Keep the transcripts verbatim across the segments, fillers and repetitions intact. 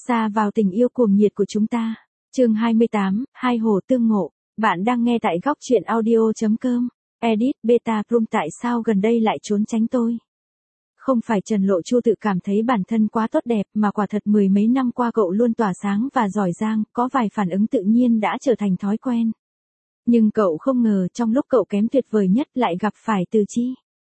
Xa vào tình yêu cuồng nhiệt của chúng ta. Chương hai mươi tám, Hai hồ tương ngộ. Bạn đang nghe tại góc truyện audio chấm com. Edit Beta Room. Tại sao gần đây lại trốn tránh tôi? Không phải Trần Lộ Chu tự cảm thấy bản thân quá tốt đẹp, mà quả thật mười mấy năm qua cậu luôn tỏa sáng và giỏi giang, có vài phản ứng tự nhiên đã trở thành thói quen. Nhưng cậu không ngờ trong lúc cậu kém tuyệt vời nhất lại gặp phải Từ Chi.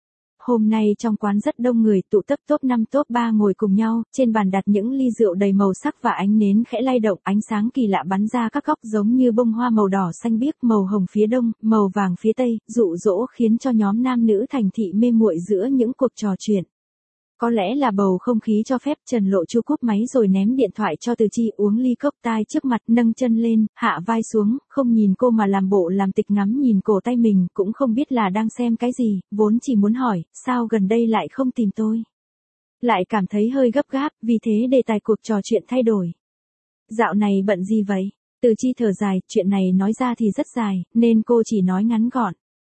Hôm nay trong quán rất đông người, tụ tập top năm top ba ngồi cùng nhau, trên bàn đặt những ly rượu đầy màu sắc và ánh nến khẽ lay động, ánh sáng kỳ lạ bắn ra các góc giống như bông hoa màu đỏ xanh biếc, màu hồng phía đông, màu vàng phía tây, dụ dỗ khiến cho nhóm nam nữ thành thị mê muội giữa những cuộc trò chuyện. Có lẽ là bầu không khí cho phép, Trần Lộ Chu cúp máy rồi ném điện thoại cho Từ Chi, uống ly cốc tai trước mặt, nâng chân lên, hạ vai xuống, không nhìn cô mà làm bộ làm tịch ngắm nhìn cổ tay mình, cũng không biết là đang xem cái gì, vốn chỉ muốn hỏi, sao gần đây lại không tìm tôi. Lại cảm thấy hơi gấp gáp, vì thế đề tài cuộc trò chuyện thay đổi. Dạo này bận gì vậy? Từ Chi thở dài, chuyện này nói ra thì rất dài, nên cô chỉ nói ngắn gọn.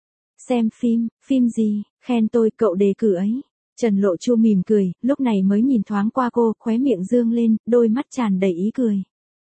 Xem phim, phim gì, khen tôi, cậu đề cử ấy. Trần Lộ Chu mỉm cười, lúc này mới nhìn thoáng qua cô, khóe miệng dương lên, đôi mắt tràn đầy ý cười.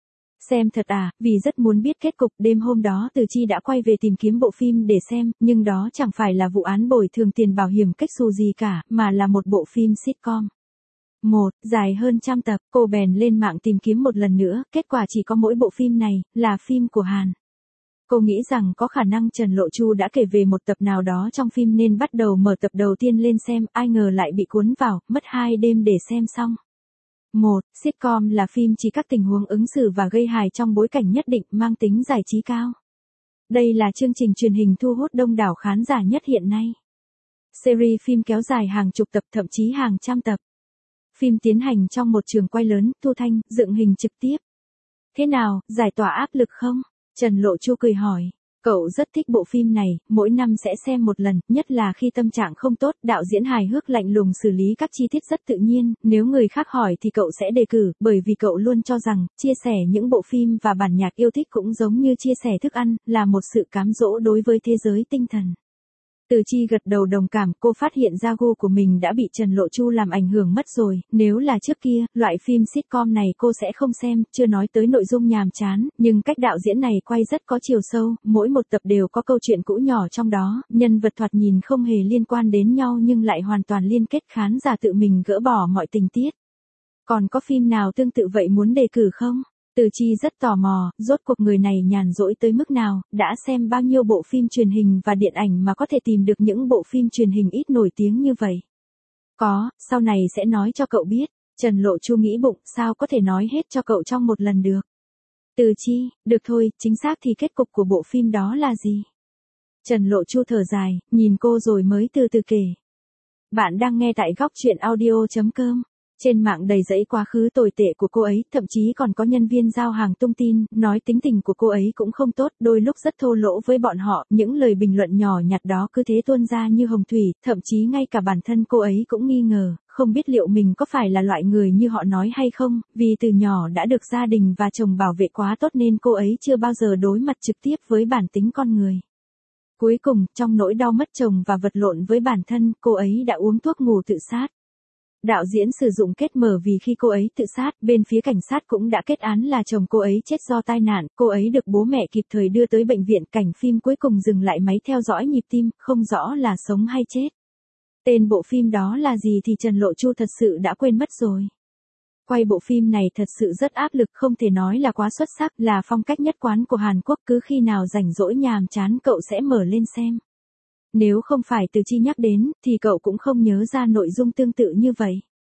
Xem thật à, vì rất muốn biết kết cục. Đêm hôm đó Từ Chi đã quay về tìm kiếm bộ phim để xem, nhưng đó chẳng phải là vụ án bồi thường tiền bảo hiểm cách xù gì cả, mà là một bộ phim sitcom. Một, dài hơn trăm tập, cô bèn lên mạng tìm kiếm một lần nữa, kết quả chỉ có mỗi bộ phim này, là phim của Hàn. Cô nghĩ rằng có khả năng Trần Lộ Chu đã kể về một tập nào đó trong phim nên bắt đầu mở tập đầu tiên lên xem, ai ngờ lại bị cuốn vào, mất hai đêm để xem xong. Một, sitcom là phim chỉ các tình huống ứng xử và gây hài trong bối cảnh nhất định, mang tính giải trí cao. Đây là chương trình truyền hình thu hút đông đảo khán giả nhất hiện nay. Series phim kéo dài hàng chục tập, thậm chí hàng trăm tập. Phim tiến hành trong một trường quay lớn, thu thanh, dựng hình trực tiếp. Thế nào, giải tỏa áp lực không? Trần Lộ Chu cười hỏi, cậu rất thích bộ phim này, mỗi năm sẽ xem một lần, nhất là khi tâm trạng không tốt, đạo diễn hài hước lạnh lùng xử lý các chi tiết rất tự nhiên, nếu người khác hỏi thì cậu sẽ đề cử, bởi vì cậu luôn cho rằng, chia sẻ những bộ phim và bản nhạc yêu thích cũng giống như chia sẻ thức ăn, là một sự cám dỗ đối với thế giới tinh thần. Từ Chi gật đầu đồng cảm, cô phát hiện ra gu của mình đã bị Trần Lộ Chu làm ảnh hưởng mất rồi, nếu là trước kia, loại phim sitcom này cô sẽ không xem, chưa nói tới nội dung nhàm chán, nhưng cách đạo diễn này quay rất có chiều sâu, mỗi một tập đều có câu chuyện cũ nhỏ trong đó, nhân vật thoạt nhìn không hề liên quan đến nhau nhưng lại hoàn toàn liên kết, khán giả tự mình gỡ bỏ mọi tình tiết. Còn có phim nào tương tự vậy muốn đề cử không? Từ Chi rất tò mò, rốt cuộc người này nhàn rỗi tới mức nào, đã xem bao nhiêu bộ phim truyền hình và điện ảnh mà có thể tìm được những bộ phim truyền hình ít nổi tiếng như vậy. Có, sau này sẽ nói cho cậu biết. Trần Lộ Chu nghĩ bụng, sao có thể nói hết cho cậu trong một lần được. Từ Chi, được thôi, chính xác thì kết cục của bộ phim đó là gì? Trần Lộ Chu thở dài, nhìn cô rồi mới từ từ kể. Bạn đang nghe tại góc truyện audio chấm com. Trên mạng đầy rẫy quá khứ tồi tệ của cô ấy, thậm chí còn có nhân viên giao hàng tung tin, nói tính tình của cô ấy cũng không tốt, đôi lúc rất thô lỗ với bọn họ, những lời bình luận nhỏ nhặt đó cứ thế tuôn ra như hồng thủy, thậm chí ngay cả bản thân cô ấy cũng nghi ngờ, không biết liệu mình có phải là loại người như họ nói hay không, vì từ nhỏ đã được gia đình và chồng bảo vệ quá tốt nên cô ấy chưa bao giờ đối mặt trực tiếp với bản tính con người. Cuối cùng, trong nỗi đau mất chồng và vật lộn với bản thân, cô ấy đã uống thuốc ngủ tự sát. Đạo diễn sử dụng kết mở vì khi cô ấy tự sát, bên phía cảnh sát cũng đã kết án là chồng cô ấy chết do tai nạn, cô ấy được bố mẹ kịp thời đưa tới bệnh viện, cảnh phim cuối cùng dừng lại máy theo dõi nhịp tim, không rõ là sống hay chết. Tên bộ phim đó là gì thì Trần Lộ Chu thật sự đã quên mất rồi. Quay bộ phim này thật sự rất áp lực, không thể nói là quá xuất sắc, là phong cách nhất quán của Hàn Quốc, cứ khi nào rảnh rỗi nhàm chán cậu sẽ mở lên xem. Nếu không phải Từ Chi nhắc đến, thì cậu cũng không nhớ ra nội dung tương tự như vậy.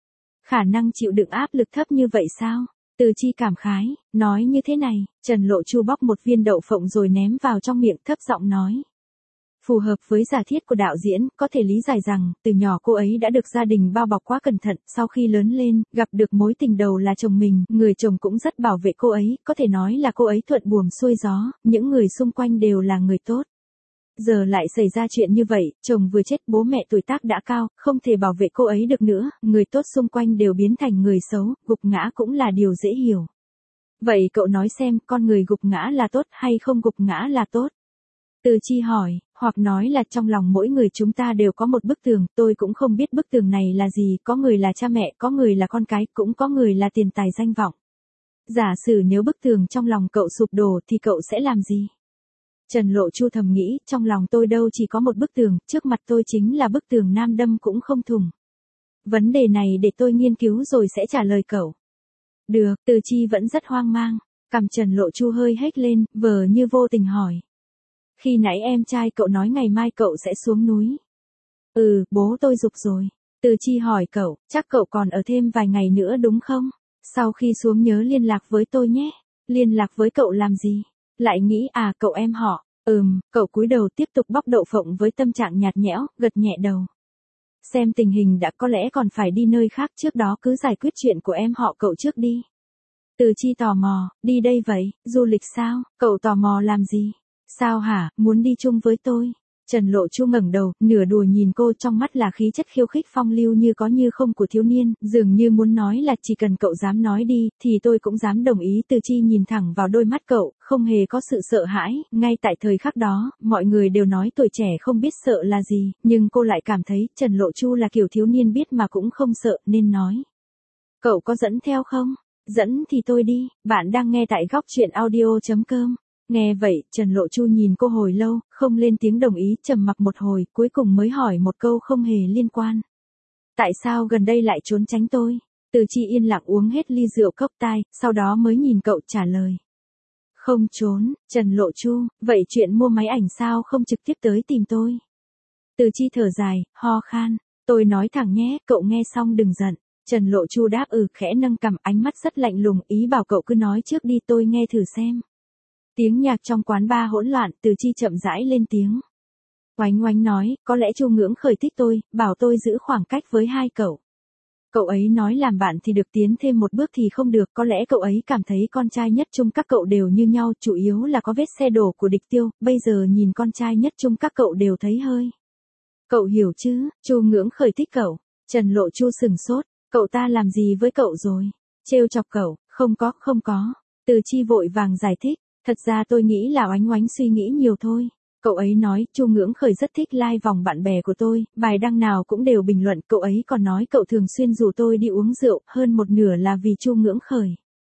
Khả năng chịu đựng áp lực thấp như vậy sao? Từ Chi cảm khái, nói như thế này, Trần Lộ Chu bóc một viên đậu phộng rồi ném vào trong miệng, thấp giọng nói. Phù hợp với giả thiết của đạo diễn, có thể lý giải rằng, từ nhỏ cô ấy đã được gia đình bao bọc quá cẩn thận, sau khi lớn lên, gặp được mối tình đầu là chồng mình, người chồng cũng rất bảo vệ cô ấy, có thể nói là cô ấy thuận buồm xuôi gió, những người xung quanh đều là người tốt. Giờ lại xảy ra chuyện như vậy, chồng vừa chết, bố mẹ tuổi tác đã cao, không thể bảo vệ cô ấy được nữa, người tốt xung quanh đều biến thành người xấu, gục ngã cũng là điều dễ hiểu. Vậy cậu nói xem, con người gục ngã là tốt hay không gục ngã là tốt? Từ Chi hỏi, hoặc nói là trong lòng mỗi người chúng ta đều có một bức tường, tôi cũng không biết bức tường này là gì, có người là cha mẹ, có người là con cái, cũng có người là tiền tài danh vọng. Giả sử nếu bức tường trong lòng cậu sụp đổ thì cậu sẽ làm gì? Trần Lộ Chu thầm nghĩ, trong lòng tôi đâu chỉ có một bức tường, trước mặt tôi chính là bức tường nam đâm cũng không thủng. Vấn đề này để tôi nghiên cứu rồi sẽ trả lời cậu. Được, Từ Chi vẫn rất hoang mang. Cằm Trần Lộ Chu hơi hếch lên, vờ như vô tình hỏi. Khi nãy em trai cậu nói ngày mai cậu sẽ xuống núi. Ừ, bố tôi giục rồi. Từ Chi hỏi cậu, chắc cậu còn ở thêm vài ngày nữa đúng không? Sau khi xuống nhớ liên lạc với tôi nhé. Liên lạc với cậu làm gì? Lại nghĩ à cậu em họ. Ừm, cậu cúi đầu tiếp tục bóc đậu phộng với tâm trạng nhạt nhẽo, gật nhẹ đầu. Xem tình hình đã có lẽ còn phải đi nơi khác, trước đó cứ giải quyết chuyện của em họ cậu trước đi. Từ Chi tò mò, đi đây vậy, du lịch sao? Cậu tò mò làm gì? Sao hả, muốn đi chung với tôi? Trần Lộ Chu ngẩng đầu, nửa đùa nhìn cô, trong mắt là khí chất khiêu khích phong lưu như có như không của thiếu niên, dường như muốn nói là chỉ cần cậu dám nói đi, thì tôi cũng dám đồng ý. Từ Chi nhìn thẳng vào đôi mắt cậu, không hề có sự sợ hãi, ngay tại thời khắc đó, mọi người đều nói tuổi trẻ không biết sợ là gì, nhưng cô lại cảm thấy Trần Lộ Chu là kiểu thiếu niên biết mà cũng không sợ, nên nói. Cậu có dẫn theo không? Dẫn thì tôi đi, bạn đang nghe tại góc truyện audio.com. Nghe vậy, Trần Lộ Chu nhìn cô hồi lâu, không lên tiếng đồng ý, trầm mặc một hồi, cuối cùng mới hỏi một câu không hề liên quan. Tại sao gần đây lại trốn tránh tôi? Từ Chi yên lặng uống hết ly rượu cốc tai, sau đó mới nhìn cậu trả lời. Không trốn, Trần Lộ Chu, vậy chuyện mua máy ảnh sao không trực tiếp tới tìm tôi? Từ Chi thở dài, ho khan, tôi nói thẳng nhé, cậu nghe xong đừng giận. Trần Lộ Chu đáp ừ, khẽ nâng cằm, ánh mắt rất lạnh lùng, ý bảo cậu cứ nói trước đi tôi nghe thử xem. Tiếng nhạc trong quán bar hỗn loạn, Từ Chi chậm rãi lên tiếng. Oánh Oánh nói, có lẽ Chu Ngưỡng Khởi thích tôi, bảo tôi giữ khoảng cách với hai cậu. Cậu ấy nói làm bạn thì được, tiến thêm một bước thì không được, có lẽ cậu ấy cảm thấy con trai nhất chung các cậu đều như nhau, chủ yếu là có vết xe đổ của Địch Tiêu, bây giờ nhìn con trai nhất chung các cậu đều thấy hơi. Cậu hiểu chứ, Chu Ngưỡng Khởi thích cậu. Trần Lộ Chu sừng sốt, cậu ta làm gì với cậu rồi? Trêu chọc cậu, không có, không có. Từ Chi vội vàng giải thích. Thật ra tôi nghĩ là Oánh Oánh suy nghĩ nhiều thôi. Cậu ấy nói, Chu Ngưỡng Khởi rất thích like vòng bạn bè của tôi, bài đăng nào cũng đều bình luận, cậu ấy còn nói cậu thường xuyên rủ tôi đi uống rượu, hơn một nửa là vì Chu Ngưỡng Khởi.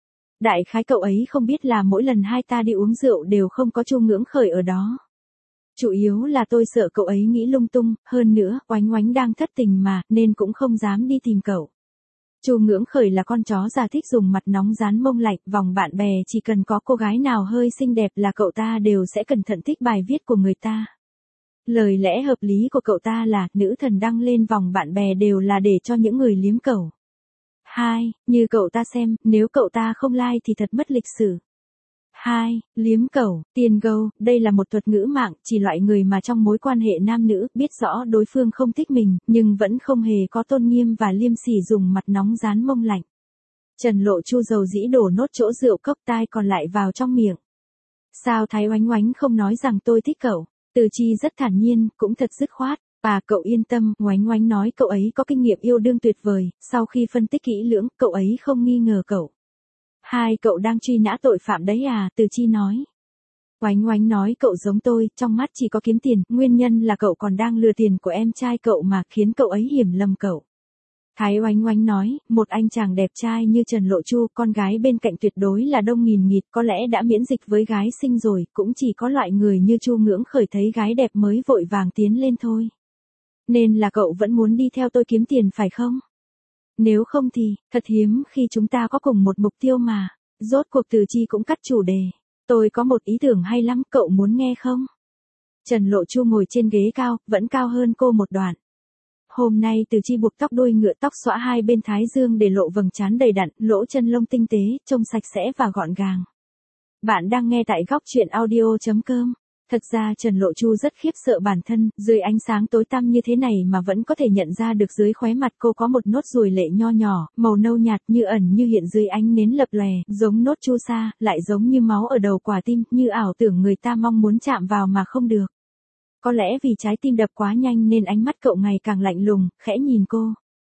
Đại khái cậu ấy không biết là mỗi lần hai ta đi uống rượu đều không có Chu Ngưỡng Khởi ở đó. Chủ yếu là tôi sợ cậu ấy nghĩ lung tung, hơn nữa, Oánh Oánh đang thất tình mà, nên cũng không dám đi tìm cậu. Chu Ngưỡng Khởi là con chó già thích dùng mặt nóng dán mông lạnh, vòng bạn bè chỉ cần có cô gái nào hơi xinh đẹp là cậu ta đều sẽ cẩn thận thích bài viết của người ta. Lời lẽ hợp lý của cậu ta là, nữ thần đăng lên vòng bạn bè đều là để cho những người liếm cẩu. Hai, như cậu ta xem, nếu cậu ta không like thì thật mất lịch sử. Hai, liếm cẩu, tiền gâu, đây là một thuật ngữ mạng, chỉ loại người mà trong mối quan hệ nam nữ, biết rõ đối phương không thích mình, nhưng vẫn không hề có tôn nghiêm và liêm sỉ dùng mặt nóng dán mông lạnh. Trần Lộ Chu dầu dĩ đổ nốt chỗ rượu cốc tai còn lại vào trong miệng. Sao Thái Oánh Oánh không nói rằng tôi thích cậu? Từ Chi rất thản nhiên, cũng thật dứt khoát. À cậu yên tâm, Oánh Oánh nói cậu ấy có kinh nghiệm yêu đương tuyệt vời, sau khi phân tích kỹ lưỡng, cậu ấy không nghi ngờ cậu. Hai cậu đang truy nã tội phạm đấy à, Từ Chi nói. Oánh Oánh nói cậu giống tôi, trong mắt chỉ có kiếm tiền, nguyên nhân là cậu còn đang lừa tiền của em trai cậu mà, khiến cậu ấy hiểu lầm cậu. Thái Oánh Oánh nói, một anh chàng đẹp trai như Trần Lộ Chu, con gái bên cạnh tuyệt đối là đông nghìn nghịt, có lẽ đã miễn dịch với gái xinh rồi, cũng chỉ có loại người như Chu Ngưỡng Khởi thấy gái đẹp mới vội vàng tiến lên thôi. Nên là cậu vẫn muốn đi theo tôi kiếm tiền phải không? Nếu không thì, thật hiếm khi chúng ta có cùng một mục tiêu mà. Rốt cuộc Từ Chi cũng cắt chủ đề. Tôi có một ý tưởng hay lắm, cậu muốn nghe không? Trần Lộ Chu ngồi trên ghế cao, vẫn cao hơn cô một đoạn. Hôm nay Từ Chi buộc tóc đuôi ngựa, tóc xõa hai bên thái dương để lộ vầng trán đầy đặn, lỗ chân lông tinh tế, trông sạch sẽ và gọn gàng. Bạn đang nghe tại góc truyện audio.com. Thật ra Trần Lộ Chu rất khiếp sợ bản thân, dưới ánh sáng tối tăm như thế này mà vẫn có thể nhận ra được dưới khóe mặt cô có một nốt ruồi lệ nho nhỏ, màu nâu nhạt như ẩn như hiện dưới ánh nến lập lòe, giống nốt chu sa, lại giống như máu ở đầu quả tim, như ảo tưởng người ta mong muốn chạm vào mà không được. Có lẽ vì trái tim đập quá nhanh nên ánh mắt cậu ngày càng lạnh lùng, khẽ nhìn cô.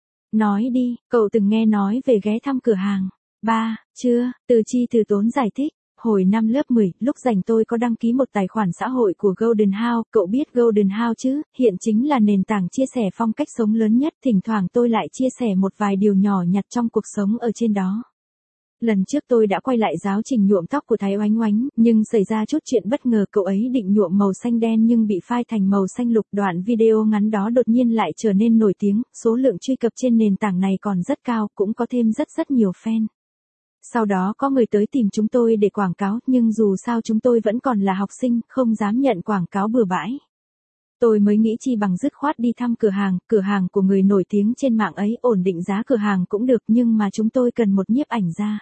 Nói đi, cậu từng nghe nói về ghé thăm cửa hàng. Ba, chưa, Từ Chi từ tốn giải thích. Hồi năm lớp mười, lúc rảnh tôi có đăng ký một tài khoản xã hội của Golden House, cậu biết Golden House chứ, hiện chính là nền tảng chia sẻ phong cách sống lớn nhất, thỉnh thoảng tôi lại chia sẻ một vài điều nhỏ nhặt trong cuộc sống ở trên đó. Lần trước tôi đã quay lại giáo trình nhuộm tóc của Thái Oánh Oánh, nhưng xảy ra chút chuyện bất ngờ, cậu ấy định nhuộm màu xanh đen nhưng bị phai thành màu xanh lục. Đoạn video ngắn đó đột nhiên lại trở nên nổi tiếng, số lượng truy cập trên nền tảng này còn rất cao, cũng có thêm rất rất nhiều fan. Sau đó có người tới tìm chúng tôi để quảng cáo, nhưng dù sao chúng tôi vẫn còn là học sinh, không dám nhận quảng cáo bừa bãi. Tôi mới nghĩ chi bằng dứt khoát đi thăm cửa hàng, cửa hàng của người nổi tiếng trên mạng ấy, ổn định giá cửa hàng cũng được, nhưng mà chúng tôi cần một nhiếp ảnh gia.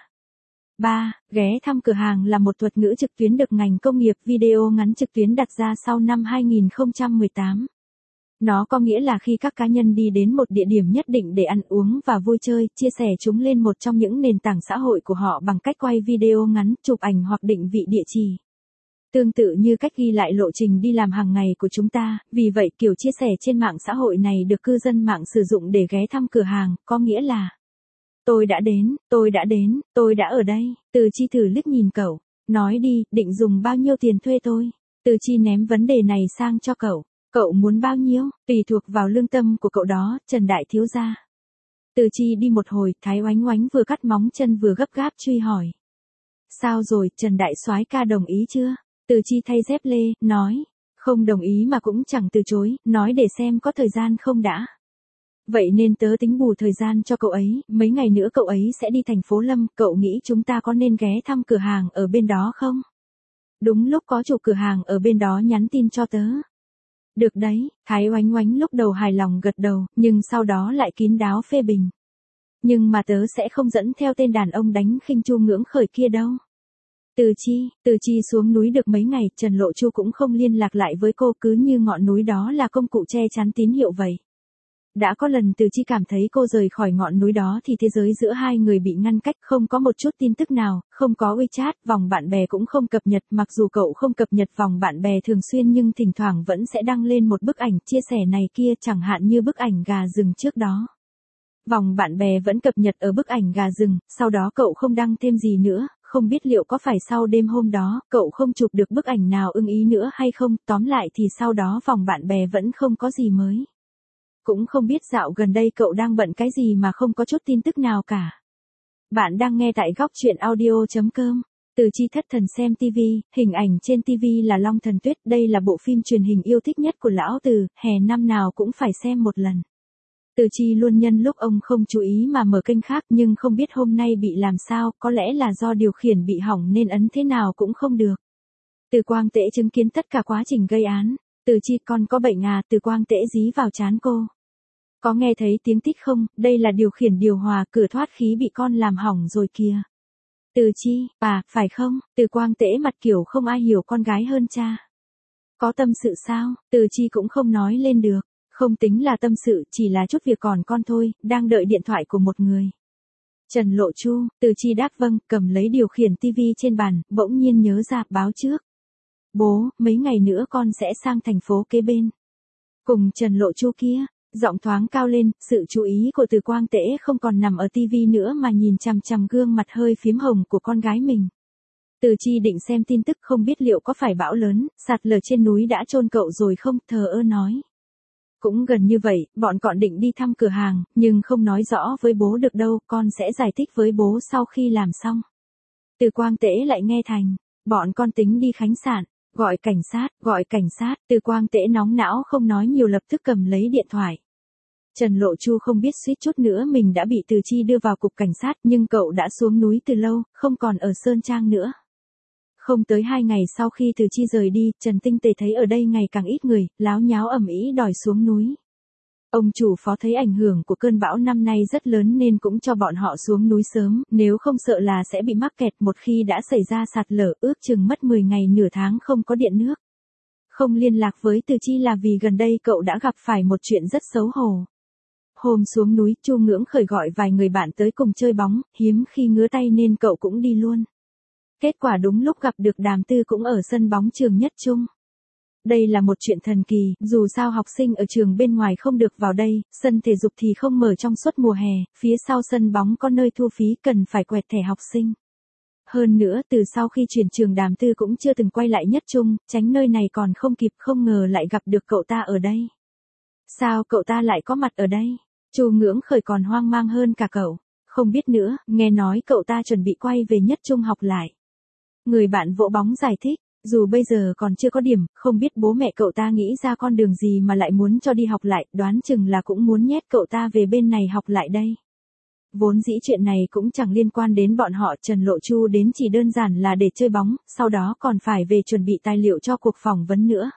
ba. Ghé thăm cửa hàng là một thuật ngữ trực tuyến được ngành công nghiệp video ngắn trực tuyến đặt ra sau năm hai nghìn không trăm mười tám. Nó có nghĩa là khi các cá nhân đi đến một địa điểm nhất định để ăn uống và vui chơi, chia sẻ chúng lên một trong những nền tảng xã hội của họ bằng cách quay video ngắn, chụp ảnh hoặc định vị địa chỉ. Tương tự như cách ghi lại lộ trình đi làm hàng ngày của chúng ta, vì vậy kiểu chia sẻ trên mạng xã hội này được cư dân mạng sử dụng để ghé thăm cửa hàng, có nghĩa là tôi đã đến, tôi đã đến, tôi đã ở đây. Từ Chi thử liếc nhìn cậu, nói đi, định dùng bao nhiêu tiền thuê tôi? Từ Chi ném vấn đề này sang cho cậu. Cậu muốn bao nhiêu? Tùy thuộc vào lương tâm của cậu đó, Trần Đại thiếu gia. Từ Chi đi một hồi, Thái Oánh Oánh vừa cắt móng chân vừa gấp gáp truy hỏi. Sao rồi, Trần Đại soái ca đồng ý chưa? Từ Chi thay dép lê, nói. Không đồng ý mà cũng chẳng từ chối, nói để xem có thời gian không đã. Vậy nên tớ tính bù thời gian cho cậu ấy, mấy ngày nữa cậu ấy sẽ đi thành phố Lâm, cậu nghĩ chúng ta có nên ghé thăm cửa hàng ở bên đó không? Đúng lúc có chủ cửa hàng ở bên đó nhắn tin cho tớ. Được đấy, Thái Oánh Oánh lúc đầu hài lòng gật đầu, nhưng sau đó lại kín đáo phê bình. Nhưng mà tớ sẽ không dẫn theo tên đàn ông đánh khinh Chu Ngưỡng Khởi kia đâu. Từ Chi, Từ Chi xuống núi được mấy ngày, Trần Lộ Chu cũng không liên lạc lại với cô, cứ như ngọn núi đó là công cụ che chắn tín hiệu vậy. Đã có lần Từ Chi cảm thấy cô rời khỏi ngọn núi đó thì thế giới giữa hai người bị ngăn cách, không có một chút tin tức nào, không có WeChat, vòng bạn bè cũng không cập nhật, mặc dù cậu không cập nhật vòng bạn bè thường xuyên nhưng thỉnh thoảng vẫn sẽ đăng lên một bức ảnh chia sẻ này kia, chẳng hạn như bức ảnh gà rừng trước đó. Vòng bạn bè vẫn cập nhật ở bức ảnh gà rừng, sau đó cậu không đăng thêm gì nữa, không biết liệu có phải sau đêm hôm đó, cậu không chụp được bức ảnh nào ưng ý nữa hay không, tóm lại thì sau đó vòng bạn bè vẫn không có gì mới. Cũng không biết dạo gần đây cậu đang bận cái gì mà không có chút tin tức nào cả. Bạn đang nghe tại góc truyện audio chấm com. Từ Chi thất thần xem tivi, hình ảnh trên tivi là Long Thần Tuyết, đây là bộ phim truyền hình yêu thích nhất của lão Từ, hè năm nào cũng phải xem một lần. Từ Chi luôn nhân lúc ông không chú ý mà mở kênh khác, nhưng không biết hôm nay bị làm sao, có lẽ là do điều khiển bị hỏng nên ấn thế nào cũng không được. Từ Quang Tễ chứng kiến tất cả quá trình gây án. Từ Chi, con có bệnh à? Từ Quang Tễ dí vào trán cô. Có nghe thấy tiếng tít không? Đây là điều khiển điều hòa, cửa thoát khí bị con làm hỏng rồi kìa. Từ Chi, à, phải không? Từ Quang Tễ mặt kiểu không ai hiểu con gái hơn cha. Có tâm sự sao? Từ Chi cũng không nói lên được. Không tính là tâm sự, chỉ là chút việc còn con thôi, đang đợi điện thoại của một người. Trần Lộ Chu, Từ Chi đáp vâng, cầm lấy điều khiển tivi trên bàn, bỗng nhiên nhớ ra báo trước. Bố, mấy ngày nữa con sẽ sang thành phố kế bên. Cùng Trần Lộ Chu kia, giọng thoáng cao lên, sự chú ý của Từ Quang Tễ không còn nằm ở tivi nữa mà nhìn chằm chằm gương mặt hơi phím hồng của con gái mình. Từ Chi định xem tin tức không biết liệu có phải bão lớn, sạt lở trên núi đã chôn cậu rồi không, thờ ơ nói. Cũng gần như vậy, bọn con định đi thăm cửa hàng, nhưng không nói rõ với bố được đâu, con sẽ giải thích với bố sau khi làm xong. Từ Quang Tễ lại nghe thành, bọn con tính đi khách sạn, gọi cảnh sát, gọi cảnh sát, Từ Quang Tễ nóng não không nói nhiều lập tức cầm lấy điện thoại. Trần Lộ Chu không biết suýt chút nữa mình đã bị Từ Chi đưa vào cục cảnh sát, nhưng cậu đã xuống núi từ lâu, không còn ở Sơn Trang nữa. Không tới hai ngày sau khi Từ Chi rời đi, Trần Tinh Tề thấy ở đây ngày càng ít người, láo nháo ầm ĩ đòi xuống núi. Ông chủ phó thấy ảnh hưởng của cơn bão năm nay rất lớn nên cũng cho bọn họ xuống núi sớm, nếu không sợ là sẽ bị mắc kẹt, một khi đã xảy ra sạt lở ước chừng mất mười ngày nửa tháng không có điện nước. Không liên lạc với Từ Chi là vì gần đây cậu đã gặp phải một chuyện rất xấu hổ. Hôm xuống núi, Chu Ngưỡng Khởi gọi vài người bạn tới cùng chơi bóng, hiếm khi ngứa tay nên cậu cũng đi luôn. Kết quả đúng lúc gặp được Đàm Tư cũng ở sân bóng trường Nhất Trung. Đây là một chuyện thần kỳ, dù sao học sinh ở trường bên ngoài không được vào đây, sân thể dục thì không mở trong suốt mùa hè, phía sau sân bóng có nơi thu phí cần phải quẹt thẻ học sinh. Hơn nữa, từ sau khi chuyển trường Đàm Tư cũng chưa từng quay lại Nhất Trung, tránh nơi này còn không kịp, không ngờ lại gặp được cậu ta ở đây. Sao cậu ta lại có mặt ở đây? Chu Ngưỡng Khởi còn hoang mang hơn cả cậu. không biết nữa, nghe nói cậu ta chuẩn bị quay về nhất trung học lại. Người bạn vỗ bóng giải thích, dù bây giờ còn chưa có điểm, không biết bố mẹ cậu ta nghĩ ra con đường gì mà lại muốn cho đi học lại, đoán chừng là cũng muốn nhét cậu ta về bên này học lại đây. Vốn dĩ chuyện này cũng chẳng liên quan đến bọn họ, Trần Lộ Chu đến chỉ đơn giản là để chơi bóng, sau đó còn phải về chuẩn bị tài liệu cho cuộc phỏng vấn nữa.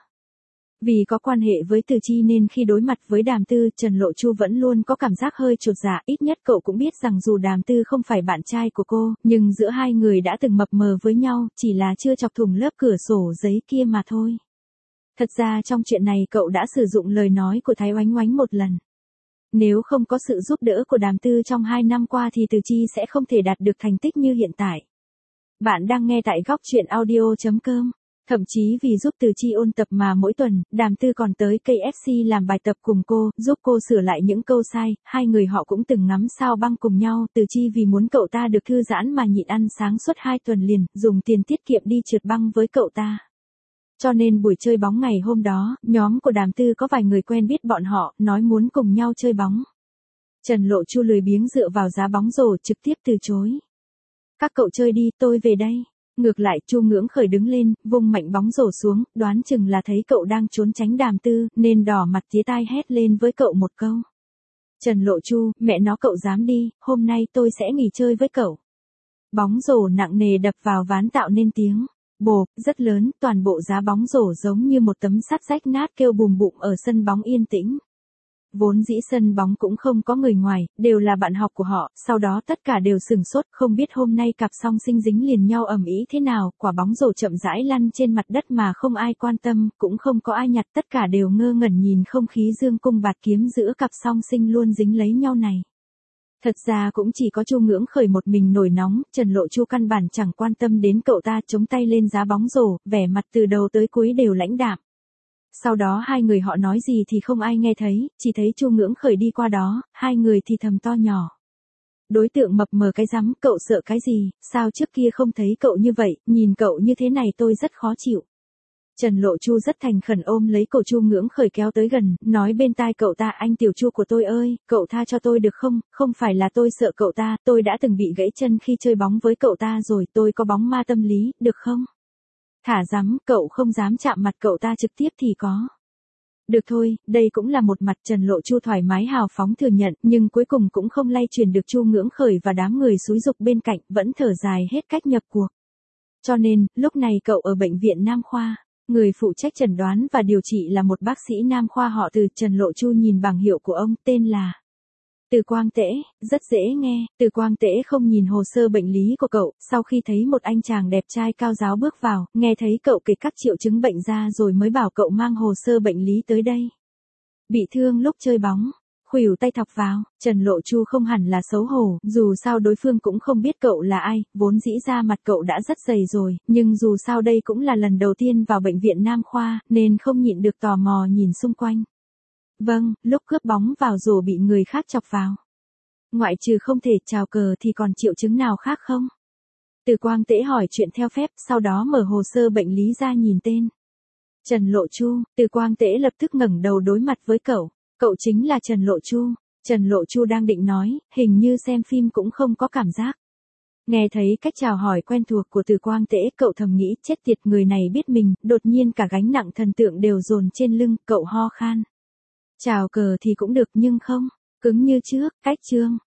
Vì có quan hệ với Từ Chi nên khi đối mặt với Đàm Tư, Trần Lộ Chu vẫn luôn có cảm giác hơi chột dạ, ít nhất cậu cũng biết rằng dù Đàm Tư không phải bạn trai của cô, nhưng giữa hai người đã từng mập mờ với nhau, chỉ là chưa chọc thủng lớp cửa sổ giấy kia mà thôi. Thật ra trong chuyện này cậu đã sử dụng lời nói của Thái Oánh Oánh một lần. Nếu không có sự giúp đỡ của Đàm Tư trong hai năm qua thì Từ Chi sẽ không thể đạt được thành tích như hiện tại. Bạn đang nghe tại góc truyện audio chấm com. Thậm chí vì giúp Từ Chi ôn tập mà mỗi tuần, Đàm Tư còn tới ca ép xê làm bài tập cùng cô, giúp cô sửa lại những câu sai, hai người họ cũng từng ngắm sao băng cùng nhau, Từ Chi vì muốn cậu ta được thư giãn mà nhịn ăn sáng suốt hai tuần liền, dùng tiền tiết kiệm đi trượt băng với cậu ta. Cho nên buổi chơi bóng ngày hôm đó, nhóm của Đàm Tư có vài người quen biết bọn họ, nói muốn cùng nhau chơi bóng. Trần Lộ Chu lười biếng dựa vào giá bóng rổ trực tiếp từ chối. Các cậu chơi đi, tôi về đây. Ngược lại, Chu Ngưỡng Khởi đứng lên, vung mạnh bóng rổ xuống, đoán chừng là thấy cậu đang trốn tránh Đàm Tư, nên đỏ mặt tía tai hét lên với cậu một câu. Trần Lộ Chu, mẹ nó cậu dám đi, hôm nay tôi sẽ nghỉ chơi với cậu. Bóng rổ nặng nề đập vào ván tạo nên tiếng bộp rất lớn, toàn bộ giá bóng rổ giống như một tấm sắt rách nát kêu bùm bụm ở sân bóng yên tĩnh. Vốn dĩ sân bóng cũng không có người ngoài, đều là bạn học của họ, sau đó tất cả đều sửng sốt, không biết hôm nay cặp song sinh dính liền nhau ầm ĩ thế nào, quả bóng rổ chậm rãi lăn trên mặt đất mà không ai quan tâm, cũng không có ai nhặt, tất cả đều ngơ ngẩn nhìn không khí dương cung bạt kiếm giữa cặp song sinh luôn dính lấy nhau này. Thật ra cũng chỉ có Chu Ngưỡng Khởi một mình nổi nóng, Trần Lộ Chu căn bản chẳng quan tâm đến cậu ta, chống tay lên giá bóng rổ, vẻ mặt từ đầu tới cuối đều lãnh đạm. Sau đó hai người họ nói gì thì không ai nghe thấy, chỉ thấy Chu Ngưỡng Khởi đi qua đó, hai người thì thầm to nhỏ. Đối tượng mập mờ cái rắm, cậu sợ cái gì, sao trước kia không thấy cậu như vậy, nhìn cậu như thế này tôi rất khó chịu. Trần Lộ Chu rất thành khẩn ôm lấy cổ Chu Ngưỡng Khởi kéo tới gần, nói bên tai cậu ta, anh tiểu Chu của tôi ơi, cậu tha cho tôi được không, không phải là tôi sợ cậu ta, tôi đã từng bị gãy chân khi chơi bóng với cậu ta rồi, tôi có bóng ma tâm lý, được không? Thả dám, cậu không dám chạm mặt cậu ta trực tiếp thì có. Được thôi, đây cũng là một mặt, Trần Lộ Chu thoải mái hào phóng thừa nhận, nhưng cuối cùng cũng không lay truyền được Chu Ngưỡng Khởi và đám người xúi giục bên cạnh, vẫn thở dài hết cách nhập cuộc. Cho nên, lúc này cậu ở bệnh viện Nam Khoa. Người phụ trách chẩn đoán và điều trị là một bác sĩ nam khoa họ Từ. Trần Lộ Chu nhìn bảng hiệu của ông, tên là Từ Quang Tễ, rất dễ nghe. Từ Quang Tễ không nhìn hồ sơ bệnh lý của cậu, sau khi thấy một anh chàng đẹp trai cao ráo bước vào, nghe thấy cậu kể các triệu chứng bệnh ra rồi mới bảo cậu mang hồ sơ bệnh lý tới đây. Bị thương lúc chơi bóng, khuỷu tay thọc vào, Trần Lộ Chu không hẳn là xấu hổ, dù sao đối phương cũng không biết cậu là ai, vốn dĩ ra mặt cậu đã rất dày rồi, nhưng dù sao đây cũng là lần đầu tiên vào bệnh viện Nam Khoa, nên không nhịn được tò mò nhìn xung quanh. Vâng, lúc cướp bóng vào rổ bị người khác chọc vào. Ngoại trừ không thể chào cờ thì còn triệu chứng nào khác không? Từ Quang Tễ hỏi chuyện theo phép, sau đó mở hồ sơ bệnh lý ra nhìn tên. Trần Lộ Chu, Từ Quang Tễ lập tức ngẩng đầu đối mặt với cậu. Cậu chính là Trần Lộ Chu. Trần Lộ Chu đang định nói, hình như xem phim cũng không có cảm giác. Nghe thấy cách chào hỏi quen thuộc của Từ Quang Tễ, cậu thầm nghĩ, chết tiệt, người này biết mình, đột nhiên cả gánh nặng thần tượng đều dồn trên lưng, cậu ho khan. Chào cờ thì cũng được nhưng không, cứng như trước, cách trương.